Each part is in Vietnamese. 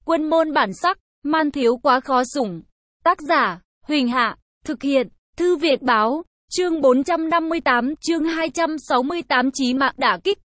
Quân môn bản sắc, man thiếu quá khó sủng. Tác giả, Huỳnh Hạ, thực hiện, Thư Việt Báo, chương 458, chương 268 chí mạng đả kích.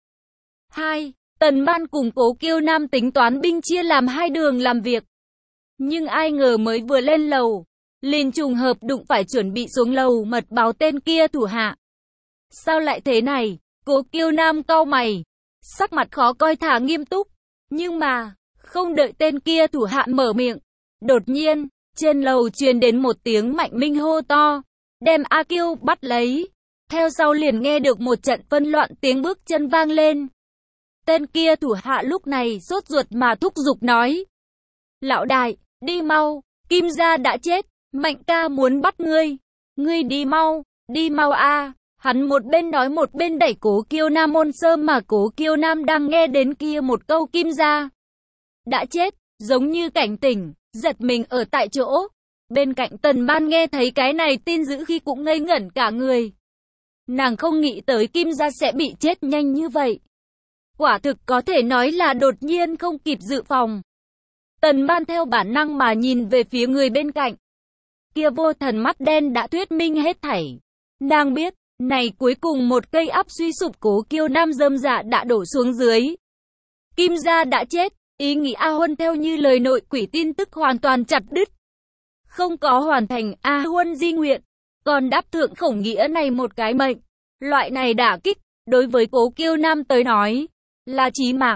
2. Tần Ban cùng Cố Kiêu Nam tính toán binh chia làm hai đường làm việc. Nhưng ai ngờ mới vừa lên lầu, liền trùng hợp đụng phải chuẩn bị xuống lầu mật báo tên kia thủ hạ. Sao lại thế này? Cố Kiêu Nam cau mày, sắc mặt khó coi thả nghiêm túc. Nhưng mà, không đợi tên kia thủ hạ mở miệng, đột nhiên, trên lầu truyền đến một tiếng Mạnh Minh hô to, đem A Kiêu bắt lấy. Theo sau liền nghe được một trận phân loạn tiếng bước chân vang lên. Tên kia thủ hạ lúc này sốt ruột mà thúc giục nói: Lão đại, đi mau, Kim gia đã chết, Mạnh ca muốn bắt ngươi. Ngươi đi mau a. Hắn một bên nói một bên đẩy Cố Kiêu Nam môn sơ mà Cố Kiêu Nam đang nghe đến kia một câu Kim gia đã chết, giống như cảnh tỉnh, giật mình ở tại chỗ. Bên cạnh Tần Ban nghe thấy cái này tin dữ khi cũng ngây ngẩn cả người. Nàng không nghĩ tới Kim gia sẽ bị chết nhanh như vậy. Quả thực có thể nói là đột nhiên không kịp dự phòng. Tần Ban theo bản năng mà nhìn về phía người bên cạnh. Kia vô thần mắt đen đã thuyết minh hết thảy. Nàng biết, này cuối cùng một cây áp suy sụp Cố Kiêu Nam rơm dạ đã đổ xuống dưới. Kim gia đã chết, ý nghĩ A Huân theo như lời nội quỷ tin tức hoàn toàn chặt đứt. Không có hoàn thành A Huân di nguyện, còn đáp thượng khổng nghĩa này một cái mệnh. Loại này đả kích, đối với Cố Kiêu Nam tới nói, là chí mạng.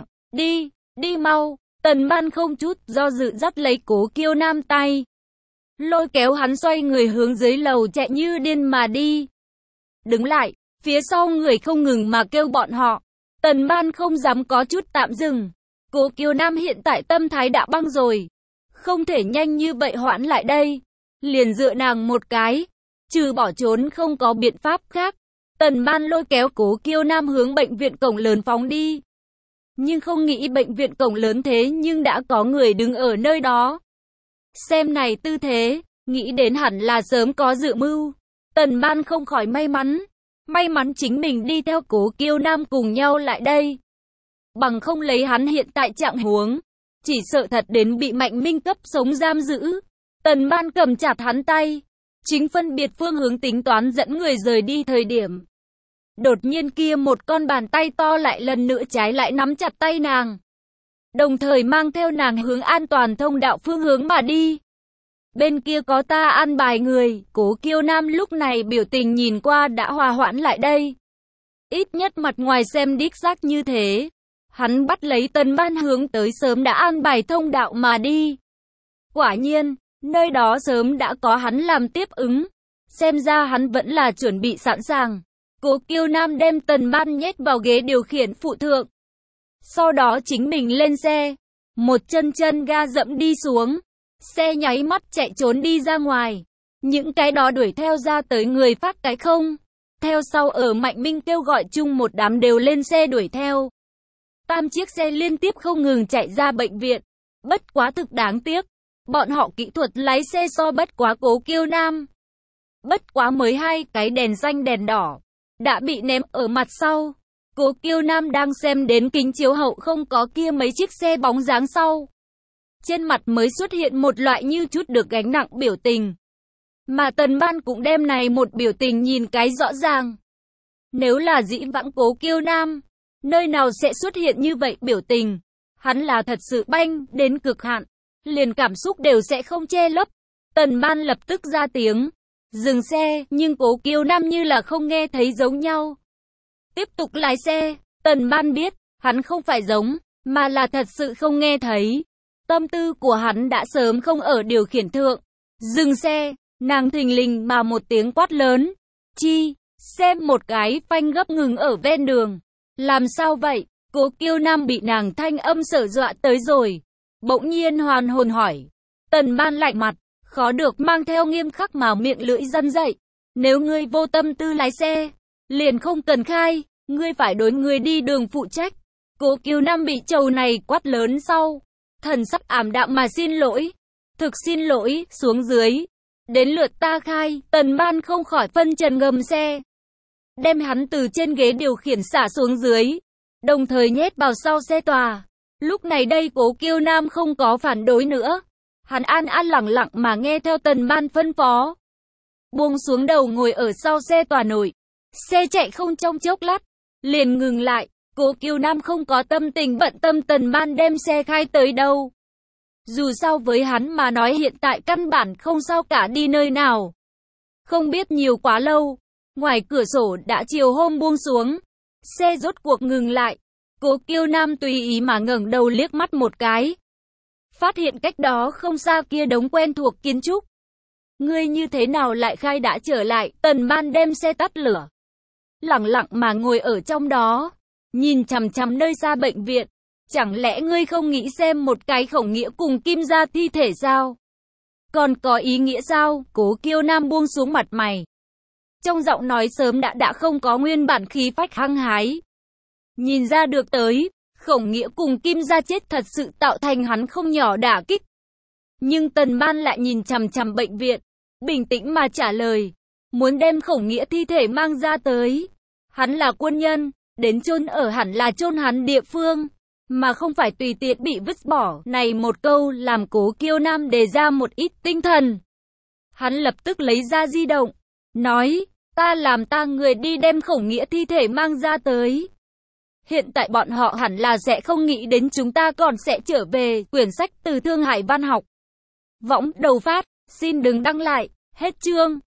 Đi mau. Tần Ban không chút do dự dắt lấy Cố Kiêu Nam tay, lôi kéo hắn xoay người hướng dưới lầu chạy như điên mà đi. Đứng lại, phía sau người không ngừng mà kêu bọn họ. Tần Ban không dám có chút tạm dừng. Cố Kiêu Nam hiện tại tâm thái đã băng rồi, không thể nhanh như vậy hoãn lại đây. Liền dựa nàng một cái, trừ bỏ trốn không có biện pháp khác. Tần Ban lôi kéo Cố Kiêu Nam hướng bệnh viện cổng lớn phóng đi. Nhưng không nghĩ bệnh viện cổng lớn thế nhưng đã có người đứng ở nơi đó. Xem này tư thế, nghĩ đến hẳn là sớm có dự mưu. Tần Ban không khỏi may mắn chính mình đi theo Cố Kiêu Nam cùng nhau lại đây. Bằng không lấy hắn hiện tại trạng huống, chỉ sợ thật đến bị Mạnh Minh cấp sống giam giữ. Tần Ban cầm chặt hắn tay, chính phân biệt phương hướng tính toán dẫn người rời đi thời điểm. Đột nhiên kia một con bàn tay to lại lần nữa trái lại nắm chặt tay nàng, đồng thời mang theo nàng hướng an toàn thông đạo phương hướng mà đi. Bên kia có ta an bài người. Cố Kiêu Nam lúc này biểu tình nhìn qua đã hòa hoãn lại đây. Ít nhất mặt ngoài xem đích xác như thế. Hắn bắt lấy Tần Ban hướng tới sớm đã an bài thông đạo mà đi. Quả nhiên, nơi đó sớm đã có hắn làm tiếp ứng. Xem ra hắn vẫn là chuẩn bị sẵn sàng. Cố Kiêu Nam đem Tần Ban nhét vào ghế điều khiển phụ thượng. Sau đó chính mình lên xe. Một chân ga dẫm đi xuống. Xe nháy mắt chạy trốn đi ra ngoài. Những cái đó đuổi theo ra tới người phát cái không. Theo sau ở Mạnh Minh kêu gọi chung một đám đều lên xe đuổi theo. 3 chiếc xe liên tiếp không ngừng chạy ra bệnh viện. Bất quá thực đáng tiếc. Bọn họ kỹ thuật lái xe so bất quá Cố Kiêu Nam. Bất quá mới 2 cái đèn xanh đèn đỏ đã bị ném ở mặt sau. Cố Kiêu Nam đang xem đến kính chiếu hậu không có kia mấy chiếc xe bóng dáng sau. Trên mặt mới xuất hiện một loại như chút được gánh nặng biểu tình. Mà Tần Ban cũng đem này một biểu tình nhìn cái rõ ràng. Nếu là dĩ vãng Cố Kiêu Nam, nơi nào sẽ xuất hiện như vậy biểu tình. Hắn là thật sự banh đến cực hạn, liền cảm xúc đều sẽ không che lấp. Tần Ban lập tức ra tiếng, dừng xe, nhưng Cố Kiêu Nam như là không nghe thấy giống nhau. Tiếp tục lái xe. Tần Ban biết, hắn không phải giống, mà là thật sự không nghe thấy. Tâm tư của hắn đã sớm không ở điều khiển thượng. Dừng xe, nàng thình lình mà một tiếng quát lớn. Xem một cái phanh gấp ngừng ở ven đường. Làm sao vậy? Cố Kiêu Nam bị nàng thanh âm sợ dọa tới rồi. Bỗng nhiên hoàn hồn hỏi. Tần Ban lạnh mặt, khó được mang theo nghiêm khắc mà miệng lưỡi răn dậy. Nếu ngươi vô tâm tư lái xe, liền không cần khai, ngươi phải đối người đi đường phụ trách. Cố Kiêu Nam bị trầu này quát lớn sau, thần sắc ảm đạm mà xin lỗi. Thực xin lỗi, xuống dưới. Đến lượt ta khai. Tần Ban không khỏi phân trần ngầm xe, đem hắn từ trên ghế điều khiển xả xuống dưới, đồng thời nhét vào sau xe tòa. Lúc này đây Cố Kiêu Nam không có phản đối nữa. Hắn an an lặng lặng mà nghe theo Tần Ban phân phó. Buông xuống đầu ngồi ở sau xe tòa nổi. Xe chạy không trong chốc lát, liền ngừng lại. Cố Kiêu Nam không có tâm tình bận tâm Tần Ban đem xe khai tới đâu. Dù sao với hắn mà nói hiện tại căn bản không sao cả, đi nơi nào. Không biết nhiều quá lâu, ngoài cửa sổ đã chiều hôm buông xuống. Xe rốt cuộc ngừng lại. Cố Kiêu Nam tùy ý mà ngẩng đầu liếc mắt một cái. Phát hiện cách đó không xa kia đống quen thuộc kiến trúc. Ngươi như thế nào lại khai đã trở lại? Tần Ban đem xe tắt lửa, lặng lặng mà ngồi ở trong đó, nhìn chằm chằm nơi xa bệnh viện. Chẳng lẽ ngươi không nghĩ xem một cái Khổng Nghĩa cùng Kim gia thi thể sao? Còn có ý nghĩa sao? Cố Kiêu Nam buông xuống mặt mày. Trong giọng nói sớm đã không có nguyên bản khí phách hăng hái. Nhìn ra được tới, Khổng Nghĩa cùng Kim gia chết thật sự tạo thành hắn không nhỏ đả kích. Nhưng Tần Ban lại nhìn chằm chằm bệnh viện, bình tĩnh mà trả lời, muốn đem Khổng Nghĩa thi thể mang ra tới. Hắn là quân nhân, đến chôn ở hẳn là chôn hắn địa phương, mà không phải tùy tiện bị vứt bỏ. Này một câu làm Cố Kiêu Nam đề ra một ít tinh thần. Hắn lập tức lấy ra di động, nói, ta làm ta người đi đem Khổng Nghĩa thi thể mang ra tới. Hiện tại bọn họ hẳn là sẽ không nghĩ đến chúng ta còn sẽ trở về. Quyển sách từ Thương Hải Văn học. Võng đầu phát, xin đừng đăng lại, hết chương.